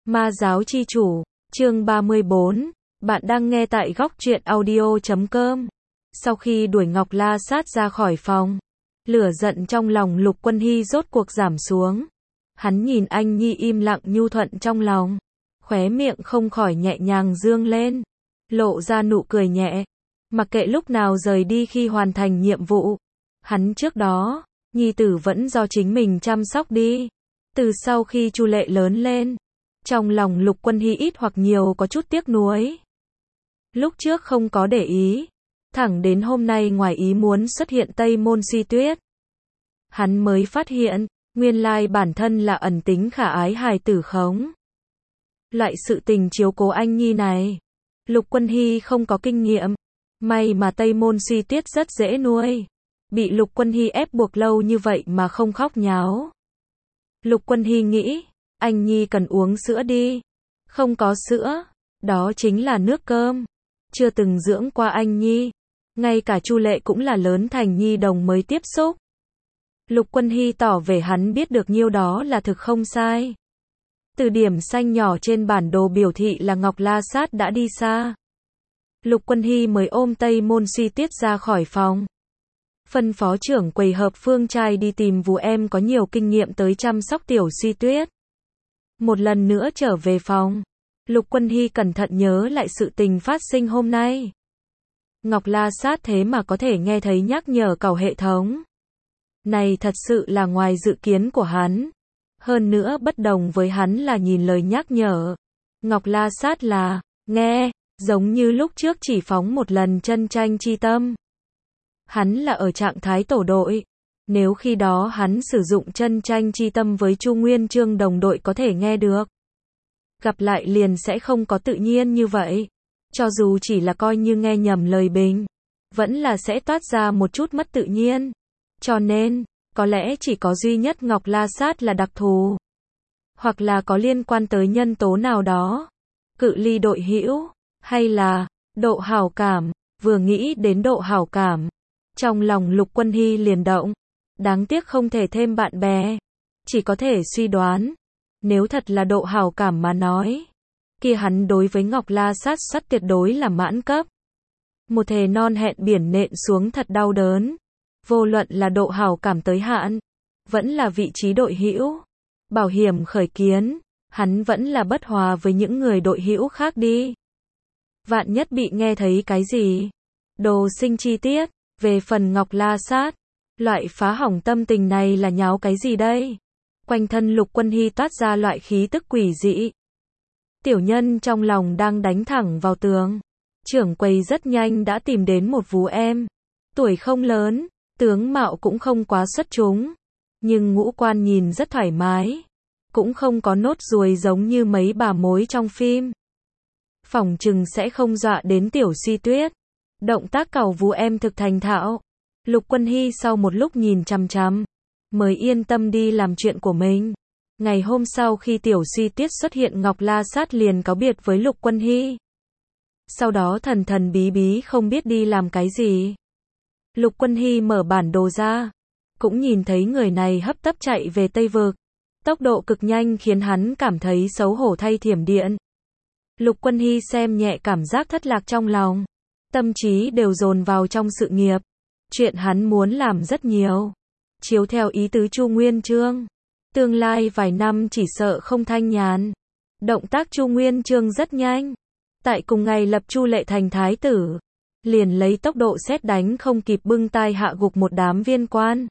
Ma giáo chi chủ, chương 34, bạn đang nghe tại góc truyện audio.com. Sau khi đuổi Ngọc La Sát ra khỏi phòng, lửa giận trong lòng Lục Quân Hy rốt cuộc giảm xuống. Hắn nhìn anh Nhi im lặng nhu thuận trong lòng, khóe miệng không khỏi nhẹ nhàng dương lên, lộ ra nụ cười nhẹ. Mặc kệ lúc nào rời đi khi hoàn thành nhiệm vụ, hắn trước đó, Nhi tử vẫn do chính mình chăm sóc đi. Từ sau khi Chu Lệ lớn lên, trong lòng Lục Quân Hy ít hoặc nhiều có chút tiếc nuối. Lúc trước không có để ý, thẳng đến hôm nay ngoài ý muốn xuất hiện Tây Môn Suy Tuyết. Hắn mới phát hiện, nguyên lai bản thân là ẩn tính khả ái hài tử khống. Loại sự tình chiếu cố anh Nhi này, Lục Quân Hy không có kinh nghiệm. May mà Tây Môn Suy Tuyết rất dễ nuôi. Bị Lục Quân Hy ép buộc lâu như vậy mà không khóc nháo. Lục Quân Hy nghĩ, anh Nhi cần uống sữa đi. Không có sữa, đó chính là nước cơm. Chưa từng dưỡng qua anh Nhi. Ngay cả Chu Lệ cũng là lớn thành nhi đồng mới tiếp xúc. Lục Quân Hy tỏ vẻ hắn biết được nhiêu đó là thực không sai. Từ điểm xanh nhỏ trên bản đồ biểu thị là Ngọc La Sát đã đi xa. Lục Quân Hy mới ôm Tây Môn Suy Tuyết ra khỏi phòng. Phân phó trưởng quầy Hợp Phương trai đi tìm vú em có nhiều kinh nghiệm tới chăm sóc tiểu Suy Tuyết. Một lần nữa trở về phòng, Lục Quân Hy cẩn thận nhớ lại sự tình phát sinh hôm nay. Ngọc La Sát thế mà có thể nghe thấy nhắc nhở cầu hệ thống. Này thật sự là ngoài dự kiến của hắn. Hơn nữa bất đồng với hắn là nhìn lời nhắc nhở. Ngọc La Sát là, nghe, giống như lúc trước chỉ phóng một lần chân tranh chi tâm. Hắn là ở trạng thái tổ đội. Nếu khi đó hắn sử dụng chân tranh chi tâm với Chu Nguyên Chương đồng đội có thể nghe được. Gặp lại liền sẽ không có tự nhiên như vậy. Cho dù chỉ là coi như nghe nhầm lời bình, vẫn là sẽ toát ra một chút mất tự nhiên. Cho nên, có lẽ chỉ có duy nhất Ngọc La Sát là đặc thù. Hoặc là có liên quan tới nhân tố nào đó. Cự ly đội hữu, hay là độ hảo cảm. Vừa nghĩ đến độ hảo cảm, trong lòng Lục Quân Hy liền động. Đáng tiếc không thể thêm bạn bè. Chỉ có thể suy đoán. Nếu thật là độ hảo cảm mà nói, kia hắn đối với Ngọc La Sát tuyệt đối là mãn cấp. Một thề non hẹn biển nện xuống thật đau đớn. Vô luận là độ hảo cảm tới hạn, vẫn là vị trí đội hữu, bảo hiểm khởi kiến, hắn vẫn là bất hòa với những người đội hữu khác đi. Vạn nhất bị nghe thấy cái gì? Đồ sinh chi tiết, về phần Ngọc La Sát, loại phá hỏng tâm tình này là nháo cái gì đây? Quanh thân Lục Quân Hy toát ra loại khí tức quỷ dị. Tiểu nhân trong lòng đang đánh thẳng vào tường. Trưởng quầy rất nhanh đã tìm đến một vú em. Tuổi không lớn, tướng mạo cũng không quá xuất chúng. Nhưng ngũ quan nhìn rất thoải mái. Cũng không có nốt ruồi giống như mấy bà mối trong phim. Phỏng chừng sẽ không dọa đến tiểu Suy Tuyết. Động tác cào vú em thực thành thạo. Lục Quân Hy sau một lúc nhìn chằm chằm, mới yên tâm đi làm chuyện của mình. Ngày hôm sau khi tiểu Suy Tuyết xuất hiện, Ngọc La Sát liền cáo biệt với Lục Quân Hy. Sau đó thần thần bí bí không biết đi làm cái gì. Lục Quân Hy mở bản đồ ra, cũng nhìn thấy người này hấp tấp chạy về Tây Vực. Tốc độ cực nhanh khiến hắn cảm thấy xấu hổ thay thiểm điện. Lục Quân Hy xem nhẹ cảm giác thất lạc trong lòng. Tâm trí đều dồn vào trong sự nghiệp. Chuyện hắn muốn làm rất nhiều. Chiếu theo ý tứ Chu Nguyên Chương, tương lai vài năm chỉ sợ không thanh nhàn. Động tác Chu Nguyên Chương rất nhanh. Tại cùng ngày lập Chu Lệ thành thái tử, liền lấy tốc độ sét đánh không kịp bưng tai hạ gục một đám viên quan.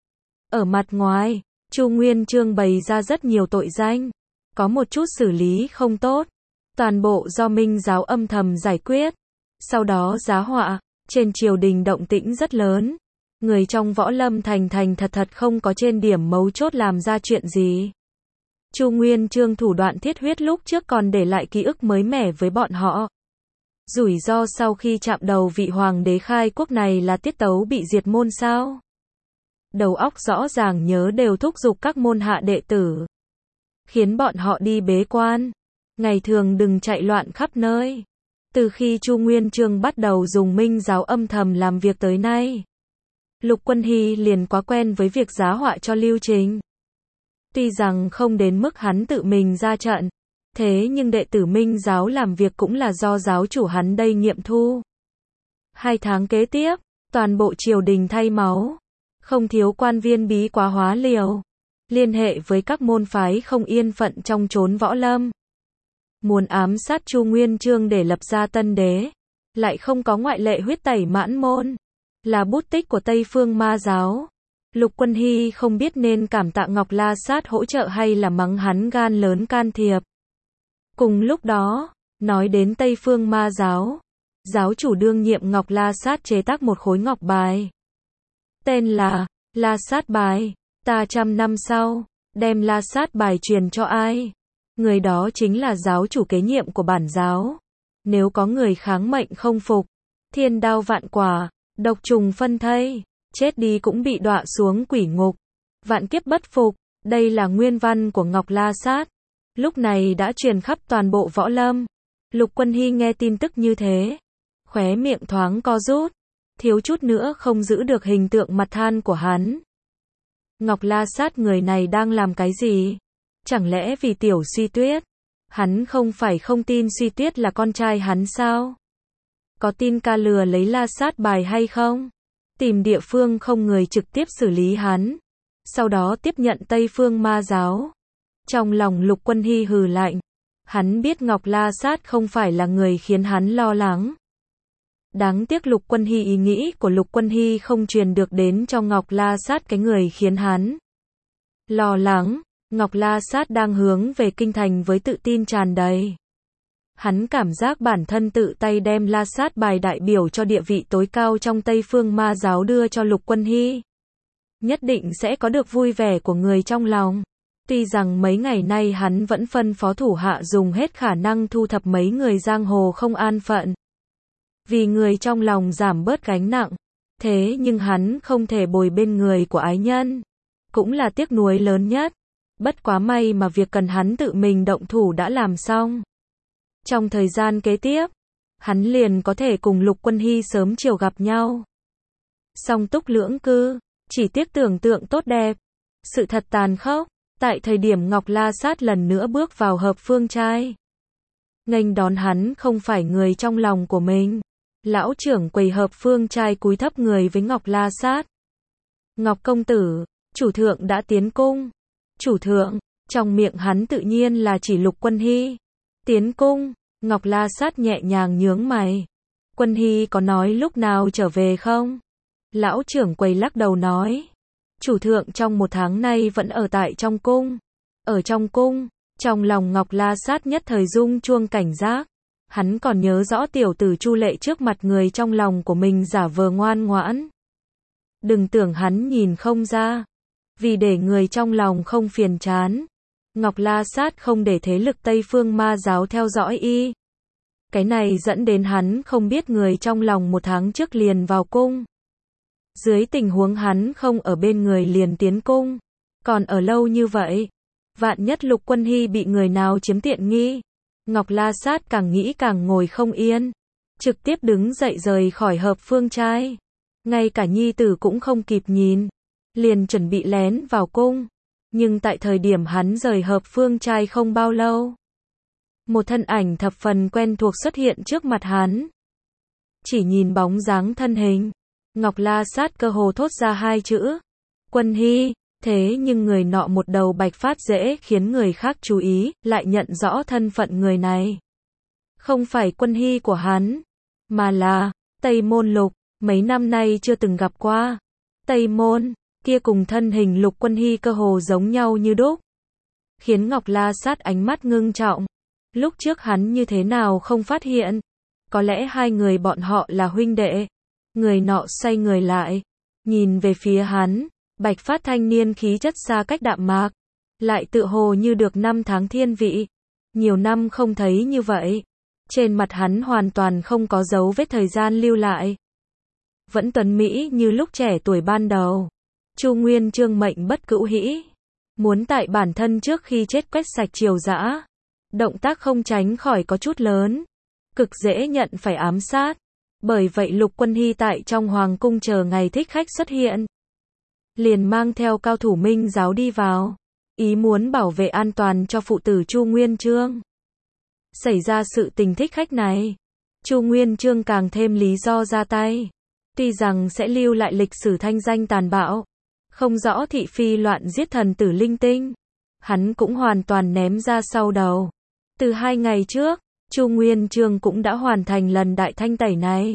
Ở mặt ngoài, Chu Nguyên Chương bày ra rất nhiều tội danh, có một chút xử lý không tốt, toàn bộ do Minh giáo âm thầm giải quyết. Sau đó giá họa, trên triều đình động tĩnh rất lớn. Người trong Võ Lâm thành thật không có trên điểm mấu chốt làm ra chuyện gì. Chu Nguyên Chương thủ đoạn thiết huyết lúc trước còn để lại ký ức mới mẻ với bọn họ. Rủi ro sau khi chạm đầu vị hoàng đế khai quốc này là tiết tấu bị diệt môn sao? Đầu óc rõ ràng nhớ đều thúc giục các môn hạ đệ tử, khiến bọn họ đi bế quan, ngày thường đừng chạy loạn khắp nơi. Từ khi Chu Nguyên Chương bắt đầu dùng Minh giáo âm thầm làm việc tới nay, Lục Quân Hy liền quá quen với việc giá họa cho lưu trình. Tuy rằng không đến mức hắn tự mình ra trận, Thế nhưng đệ tử Minh giáo làm việc cũng là do giáo chủ hắn đây nghiệm thu. 2 tháng kế tiếp, toàn bộ triều đình thay máu. Không thiếu quan viên bí quá hóa liều. Liên hệ với các môn phái không yên phận trong chốn võ lâm. Muốn ám sát Chu Nguyên Chương để lập ra tân đế. Lại không có ngoại lệ huyết tẩy Mãn Môn. Là bút tích của Tây Phương Ma giáo. Lục Quân Hy không biết nên cảm tạ Ngọc La Sát hỗ trợ hay là mắng hắn gan lớn can thiệp. Cùng lúc đó, nói đến Tây Phương Ma giáo, giáo chủ đương nhiệm Ngọc La Sát chế tác một khối ngọc bài. Tên là La Sát bài. Ta 100 năm sau, đem La Sát bài truyền cho ai? Người đó chính là giáo chủ kế nhiệm của bản giáo. Nếu có người kháng mệnh không phục, thiên đao vạn quả, độc trùng phân thây, chết đi cũng bị đọa xuống quỷ ngục. Vạn kiếp bất phục, đây là nguyên văn của Ngọc La Sát. Lúc này đã truyền khắp toàn bộ võ lâm. Lục Quân Hy nghe tin tức như thế, khóe miệng thoáng co rút, thiếu chút nữa không giữ được hình tượng mặt than của hắn. Ngọc La Sát người này đang làm cái gì? Chẳng lẽ vì Tiểu Suy Tuyết? Hắn không phải không tin Suy Tuyết là con trai hắn sao? Có tin ca lừa lấy La Sát bài hay không? Tìm địa phương không người trực tiếp xử lý hắn. Sau đó tiếp nhận Tây Phương Ma giáo. Trong lòng Lục Quân Hy hừ lạnh. Hắn biết Ngọc La Sát không phải là người khiến hắn lo lắng. Đáng tiếc Lục Quân Hy ý nghĩ của Lục Quân Hy không truyền được đến cho Ngọc La Sát cái người khiến hắn lo lắng. Ngọc La Sát đang hướng về kinh thành với tự tin tràn đầy. Hắn cảm giác bản thân tự tay đem La Sát bài đại biểu cho địa vị tối cao trong Tây Phương Ma giáo đưa cho Lục Quân Hy. Nhất định sẽ có được vui vẻ của người trong lòng. Tuy rằng mấy ngày nay hắn vẫn phân phó thủ hạ dùng hết khả năng thu thập mấy người giang hồ không an phận. Vì người trong lòng giảm bớt gánh nặng. Thế nhưng hắn không thể bồi bên người của ái nhân. Cũng là tiếc nuối lớn nhất. Bất quá may mà việc cần hắn tự mình động thủ đã làm xong. Trong thời gian kế tiếp, hắn liền có thể cùng Lục Quân Hy sớm chiều gặp nhau. Song túc lưỡng cư, chỉ tiếc tưởng tượng tốt đẹp. Sự thật tàn khốc, tại thời điểm Ngọc La Sát lần nữa bước vào Hợp Phương trai. Nghênh đón hắn không phải người trong lòng của mình. Lão trưởng quầy Hợp Phương trai cúi thấp người với Ngọc La Sát. Ngọc công tử, chủ thượng đã tiến cung. Chủ thượng, trong miệng hắn tự nhiên là chỉ Lục Quân Hy. Tiến cung, Ngọc La Sát nhẹ nhàng nhướng mày. Quân Hy có nói lúc nào trở về không? Lão trưởng quầy lắc đầu nói. Chủ thượng trong 1 tháng nay vẫn ở tại trong cung. Ở trong cung, trong lòng Ngọc La Sát nhất thời rung chuông cảnh giác. Hắn còn nhớ rõ tiểu tử Chu Lệ trước mặt người trong lòng của mình giả vờ ngoan ngoãn. Đừng tưởng hắn nhìn không ra. Vì để người trong lòng không phiền chán, Ngọc La Sát không để thế lực Tây Phương Ma giáo theo dõi y. Cái này dẫn đến hắn không biết người trong lòng 1 tháng trước liền vào cung. Dưới tình huống hắn không ở bên người liền tiến cung. Còn ở lâu như vậy, vạn nhất Lục Quân Hy bị người nào chiếm tiện nghi. Ngọc La Sát càng nghĩ càng ngồi không yên. Trực tiếp đứng dậy rời khỏi Hợp Phương trai. Ngay cả nhi tử cũng không kịp nhìn. Liền chuẩn bị lén vào cung. Nhưng tại thời điểm hắn rời Hợp Phương trai không bao lâu. Một thân ảnh thập phần quen thuộc xuất hiện trước mặt hắn. Chỉ nhìn bóng dáng thân hình. Ngọc La Sát cơ hồ thốt ra 2 chữ. Quân Hy. Thế nhưng người nọ một đầu bạch phát dễ khiến người khác chú ý, lại nhận rõ thân phận người này. Không phải Quân Hy của hắn, mà là Tây Môn Lục, mấy năm nay chưa từng gặp qua. Tây Môn, kia cùng thân hình Lục Quân Hy cơ hồ giống nhau như đúc. Khiến Ngọc La Sát ánh mắt ngưng trọng. Lúc trước hắn như thế nào không phát hiện. Có lẽ 2 người bọn họ là huynh đệ. Người nọ xoay người lại, nhìn về phía hắn. Bạch phát thanh niên khí chất xa cách đạm mạc, lại tựa hồ như được 5 tháng thiên vị. Nhiều năm không thấy như vậy. Trên mặt hắn hoàn toàn không có dấu vết thời gian lưu lại. Vẫn tuấn mỹ như lúc trẻ tuổi ban đầu. Chu Nguyên Chương mệnh bất cữu hĩ. Muốn tại bản thân trước khi chết quét sạch triều dã. Động tác không tránh khỏi có chút lớn. Cực dễ nhận phải ám sát. Bởi vậy Lục Quân Hy tại trong hoàng cung chờ ngày thích khách xuất hiện. Liền mang theo cao thủ Minh giáo đi vào. Ý muốn bảo vệ an toàn cho phụ tử Chu Nguyên Chương. Xảy ra sự tình thích khách này, Chu Nguyên Chương càng thêm lý do ra tay. Tuy rằng sẽ lưu lại lịch sử thanh danh tàn bạo, không rõ thị phi loạn giết thần tử linh tinh, hắn cũng hoàn toàn ném ra sau đầu. Từ 2 ngày trước, Chu Nguyên Chương cũng đã hoàn thành lần đại thanh tẩy này.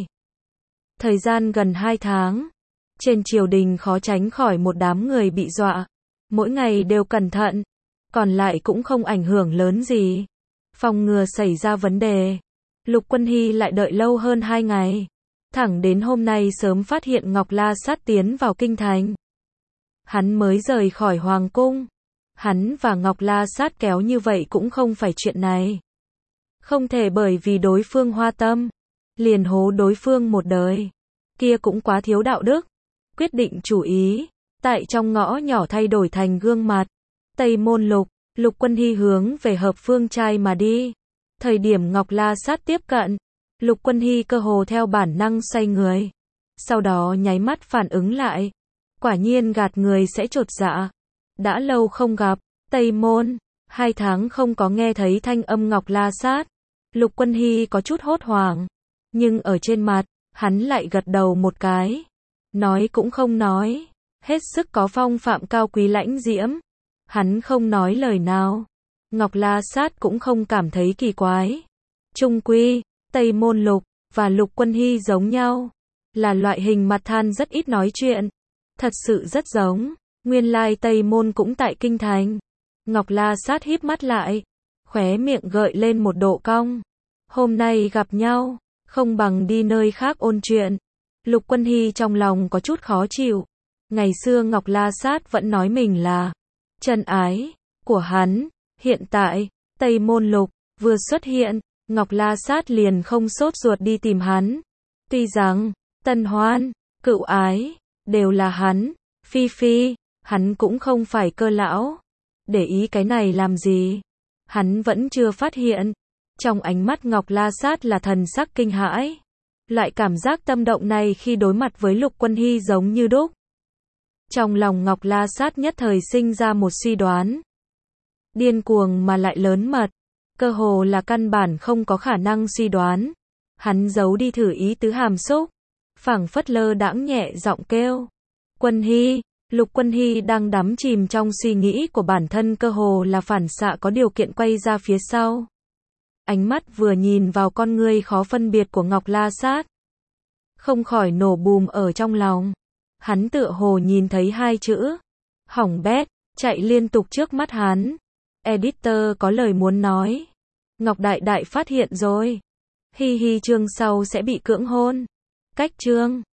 Thời gian gần 2 tháng, trên triều đình khó tránh khỏi một đám người bị dọa, mỗi ngày đều cẩn thận, còn lại cũng không ảnh hưởng lớn gì. Phòng ngừa xảy ra vấn đề, Lục Quân Hy lại đợi lâu hơn 2 ngày. Thẳng đến hôm nay sớm phát hiện Ngọc La Sát tiến vào kinh thành. Hắn mới rời khỏi hoàng cung. Hắn và Ngọc La Sát kéo như vậy cũng không phải chuyện này. Không thể bởi vì đối phương hoa tâm, liền hố đối phương một đời. Kia cũng quá thiếu đạo đức. Quyết định chủ ý, tại trong ngõ nhỏ thay đổi thành gương mặt. Tây Môn Lục, Lục Quân Hy hướng về Hợp Phương trai mà đi. Thời điểm Ngọc La Sát tiếp cận, Lục Quân Hy cơ hồ theo bản năng xoay người. Sau đó nháy mắt phản ứng lại. Quả nhiên gạt người sẽ chột dạ. Đã lâu không gặp, Tây Môn, 2 tháng không có nghe thấy thanh âm Ngọc La Sát. Lục Quân Hy có chút hốt hoảng. Nhưng ở trên mặt, hắn lại gật đầu một cái. Nói cũng không nói. Hết sức có phong phạm cao quý lãnh diễm. Hắn không nói lời nào. Ngọc La Sát cũng không cảm thấy kỳ quái. Chung quy, Tây Môn Lục và Lục Quân Hy giống nhau. Là loại hình mặt than rất ít nói chuyện. Thật sự rất giống. Nguyên lai Tây Môn cũng tại kinh thành. Ngọc La Sát híp mắt lại. Khóe miệng gợi lên một độ cong. Hôm nay gặp nhau, không bằng đi nơi khác ôn chuyện. Lục Quân Hy trong lòng có chút khó chịu. Ngày xưa Ngọc La Sát vẫn nói mình là chân ái của hắn. Hiện tại, Tây Môn Lục vừa xuất hiện, Ngọc La Sát liền không sốt ruột đi tìm hắn. Tuy rằng, tân hoan, cựu ái, đều là hắn. Phi Phi, hắn cũng không phải cơ lão. Để ý cái này làm gì? Hắn vẫn chưa phát hiện. Trong ánh mắt Ngọc La Sát là thần sắc kinh hãi. Loại cảm giác tâm động này khi đối mặt với Lục Quân Hy giống như đúc. Trong lòng Ngọc La Sát nhất thời sinh ra một suy đoán. Điên cuồng mà lại lớn mật. Cơ hồ là căn bản không có khả năng suy đoán. Hắn giấu đi thử ý tứ hàm xúc. Phảng phất lơ đãng nhẹ giọng kêu. Quân Hy. Lục Quân Hy đang đắm chìm trong suy nghĩ của bản thân, cơ hồ là phản xạ có điều kiện quay ra phía sau. Ánh mắt vừa nhìn vào con ngươi khó phân biệt của Ngọc La Sát. Không khỏi nổ bùm ở trong lòng. Hắn tựa hồ nhìn thấy 2 chữ. Hỏng bét, chạy liên tục trước mắt hắn. Editor có lời muốn nói. Ngọc Đại Đại phát hiện rồi. Hi hi chương sau sẽ bị cưỡng hôn. Cách chương.